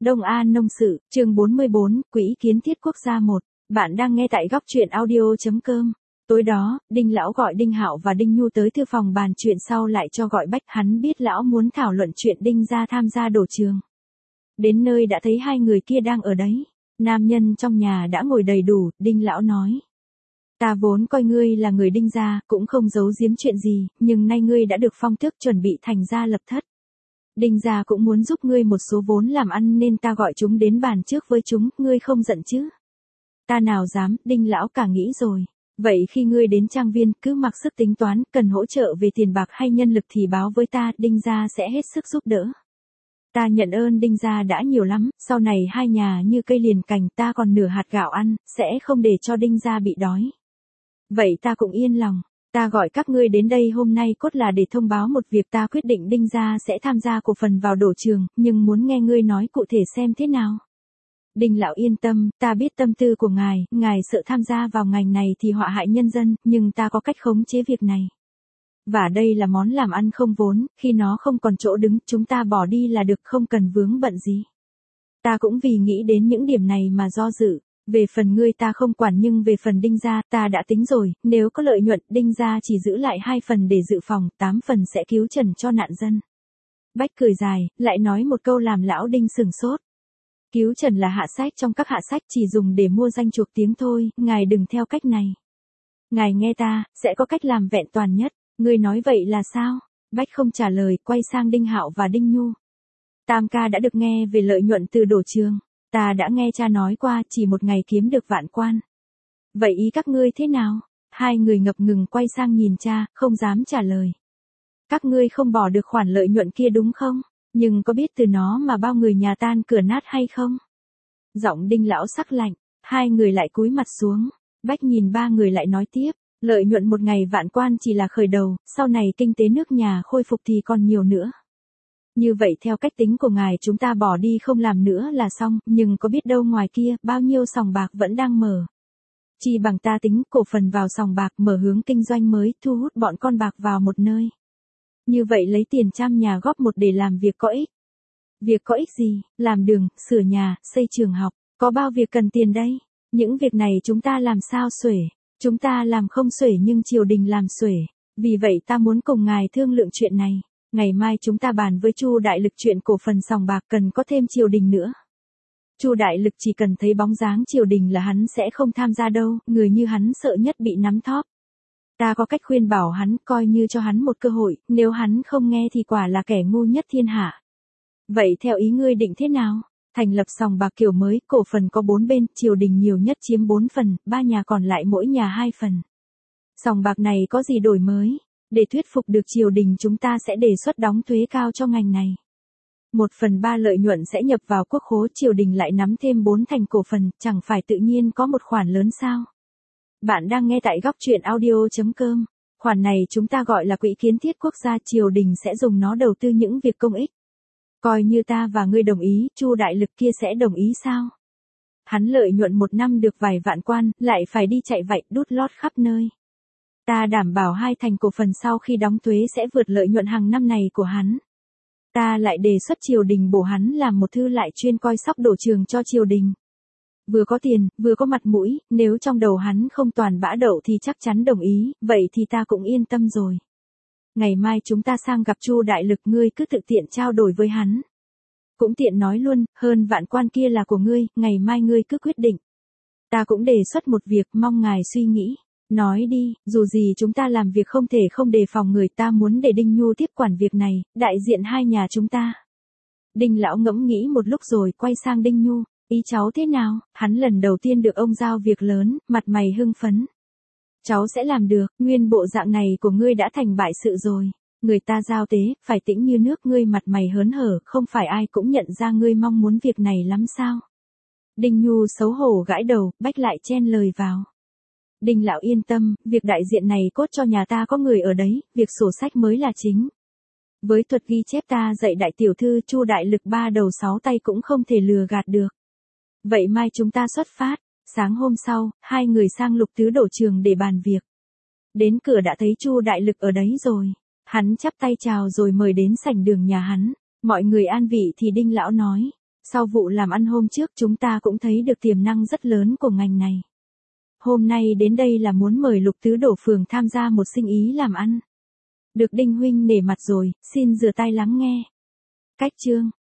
Đông An Nông Sự, chương 44, Quỹ Kiến Thiết Quốc gia 1. Bạn đang nghe tại góc truyện audio.com. Tối đó, Đinh Lão gọi Đinh Hạo và Đinh Nhu tới thư phòng bàn chuyện, sau lại cho gọi Bách. Hắn biết Lão muốn thảo luận chuyện Đinh gia tham gia đổ trường. Đến nơi đã thấy hai người kia đang ở đấy. Nam nhân trong nhà đã ngồi đầy đủ. Đinh Lão nói: Ta vốn coi ngươi là người Đinh gia, cũng không giấu giếm chuyện gì, nhưng nay ngươi đã được phong tước, chuẩn bị thành gia lập thất. Đinh gia cũng muốn giúp ngươi một số vốn làm ăn, nên ta gọi chúng đến bàn trước với chúng, ngươi không giận chứ? Ta nào dám. Đinh Lão cả nghĩ rồi. Vậy khi ngươi đến trang viên, cứ mặc sức tính toán, cần hỗ trợ về tiền bạc hay nhân lực thì báo với ta, Đinh gia sẽ hết sức giúp đỡ. Ta nhận ơn Đinh gia đã nhiều lắm, sau này hai nhà như cây liền cành, ta còn nửa hạt gạo ăn, sẽ không để cho Đinh gia bị đói. Vậy ta cũng yên lòng. Ta gọi các ngươi đến đây hôm nay cốt là để thông báo một việc. Ta quyết định Đinh gia sẽ tham gia cổ phần vào đổ trường, nhưng muốn nghe ngươi nói cụ thể xem thế nào. Đinh Lão yên tâm, ta biết tâm tư của ngài sợ tham gia vào ngành này thì họa hại nhân dân, nhưng ta có cách khống chế việc này. Và đây là món làm ăn không vốn, khi nó không còn chỗ đứng, chúng ta bỏ đi là được, không cần vướng bận gì. Ta cũng vì nghĩ đến những điểm này mà do dự. Về phần ngươi ta không quản, nhưng về phần Đinh gia, ta đã tính rồi, nếu có lợi nhuận, Đinh gia chỉ giữ lại 2 phần để dự phòng, 8 phần sẽ cứu trần cho nạn dân. Bách cười dài, lại nói một câu làm lão Đinh sửng sốt. Cứu trần là hạ sách trong các hạ sách, chỉ dùng để mua danh chuộc tiếng thôi, ngài đừng theo cách này. Ngài nghe ta, sẽ có cách làm vẹn toàn nhất. Ngươi nói vậy là sao? Bách không trả lời, quay sang Đinh Hạo và Đinh Nhu. Tam ca đã được nghe về lợi nhuận từ đổ trường. Ta đã nghe cha nói qua, chỉ một ngày kiếm được vạn quan. Vậy ý các ngươi thế nào? Hai người ngập ngừng quay sang nhìn cha, không dám trả lời. Các ngươi không bỏ được khoản lợi nhuận kia đúng không? Nhưng có biết từ nó mà bao người nhà tan cửa nát hay không? Giọng Đinh Lão sắc lạnh, hai người lại cúi mặt xuống. Bách nhìn ba người lại nói tiếp, lợi nhuận một ngày vạn quan chỉ là khởi đầu, sau này kinh tế nước nhà khôi phục thì còn nhiều nữa. Như vậy theo cách tính của ngài chúng ta bỏ đi không làm nữa là xong, nhưng có biết đâu ngoài kia, bao nhiêu sòng bạc vẫn đang mở. Chỉ bằng ta tính cổ phần vào sòng bạc, mở hướng kinh doanh mới, thu hút bọn con bạc vào một nơi. Như vậy lấy tiền trăm nhà góp một để làm việc có ích. Việc có ích gì? Làm đường, sửa nhà, xây trường học, có bao việc cần tiền đây? Những việc này chúng ta làm sao xuể? Chúng ta làm không xuể nhưng triều đình làm xuể. Vì vậy ta muốn cùng ngài thương lượng chuyện này. Ngày mai chúng ta bàn với Chu Đại Lực chuyện cổ phần sòng bạc, cần có thêm triều đình nữa. Chu Đại Lực chỉ cần thấy bóng dáng triều đình là hắn sẽ không tham gia đâu, người như hắn sợ nhất bị nắm thóp. Ta có cách khuyên bảo hắn, coi như cho hắn một cơ hội, nếu hắn không nghe thì quả là kẻ ngu nhất thiên hạ. Vậy theo ý ngươi định thế nào? Thành lập sòng bạc kiểu mới, cổ phần có 4 bên, triều đình nhiều nhất chiếm 4 phần, 3 nhà còn lại mỗi nhà 2 phần. Sòng bạc này có gì đổi mới? Để thuyết phục được triều đình chúng ta sẽ đề xuất đóng thuế cao cho ngành này. 1/3 lợi nhuận sẽ nhập vào quốc khố, triều đình lại nắm thêm 4 thành cổ phần, chẳng phải tự nhiên có một khoản lớn sao? Bạn đang nghe tại góc truyện audio.com. Khoản này chúng ta gọi là Quỹ Kiến Thiết Quốc gia, triều đình sẽ dùng nó đầu tư những việc công ích. Coi như ta và ngươi đồng ý, Chu Đại Lực kia sẽ đồng ý sao? Hắn lợi nhuận một năm được vài vạn quan, lại phải đi chạy vạy đút lót khắp nơi. Ta đảm bảo 2 thành cổ phần sau khi đóng thuế sẽ vượt lợi nhuận hàng năm này của hắn. Ta lại đề xuất triều đình bổ hắn làm một thư lại chuyên coi sóc đổ trường cho triều đình. Vừa có tiền, vừa có mặt mũi, nếu trong đầu hắn không toàn bã đậu thì chắc chắn đồng ý, vậy thì ta cũng yên tâm rồi. Ngày mai chúng ta sang gặp Chu Đại Lực, ngươi cứ tự tiện trao đổi với hắn. Cũng tiện nói luôn, hơn vạn quan kia là của ngươi, ngày mai ngươi cứ quyết định. Ta cũng đề xuất một việc, mong ngài suy nghĩ. Nói đi, dù gì chúng ta làm việc không thể không đề phòng người, ta muốn để Đinh Nhu tiếp quản việc này, đại diện hai nhà chúng ta. Đinh Lão ngẫm nghĩ một lúc rồi quay sang Đinh Nhu, ý cháu thế nào? Hắn lần đầu tiên được ông giao việc lớn, mặt mày hưng phấn. Cháu sẽ làm được, nguyên bộ dạng này của ngươi đã thành bại sự rồi. Người ta giao tế, phải tĩnh như nước, ngươi mặt mày hớn hở, không phải ai cũng nhận ra ngươi mong muốn việc này lắm sao? Đinh Nhu xấu hổ gãi đầu, Bách lại chen lời vào. Đinh Lão yên tâm, việc đại diện này cốt cho nhà ta có người ở đấy, việc sổ sách mới là chính. Với thuật ghi chép ta dạy đại tiểu thư, Chu Đại Lực 3 đầu 6 tay cũng không thể lừa gạt được. Vậy mai chúng ta xuất phát. Sáng hôm sau, hai người sang Lục Tứ đổ trường để bàn việc. Đến cửa đã thấy Chu Đại Lực ở đấy rồi. Hắn chắp tay chào rồi mời đến sảnh đường nhà hắn. Mọi người an vị thì Đinh Lão nói. Sau vụ làm ăn hôm trước chúng ta cũng thấy được tiềm năng rất lớn của ngành này. Hôm nay đến đây là muốn mời Lục Tứ đổ phường tham gia một sinh ý làm ăn. Được Đinh huynh nể mặt rồi, xin rửa tay lắng nghe. Cách chương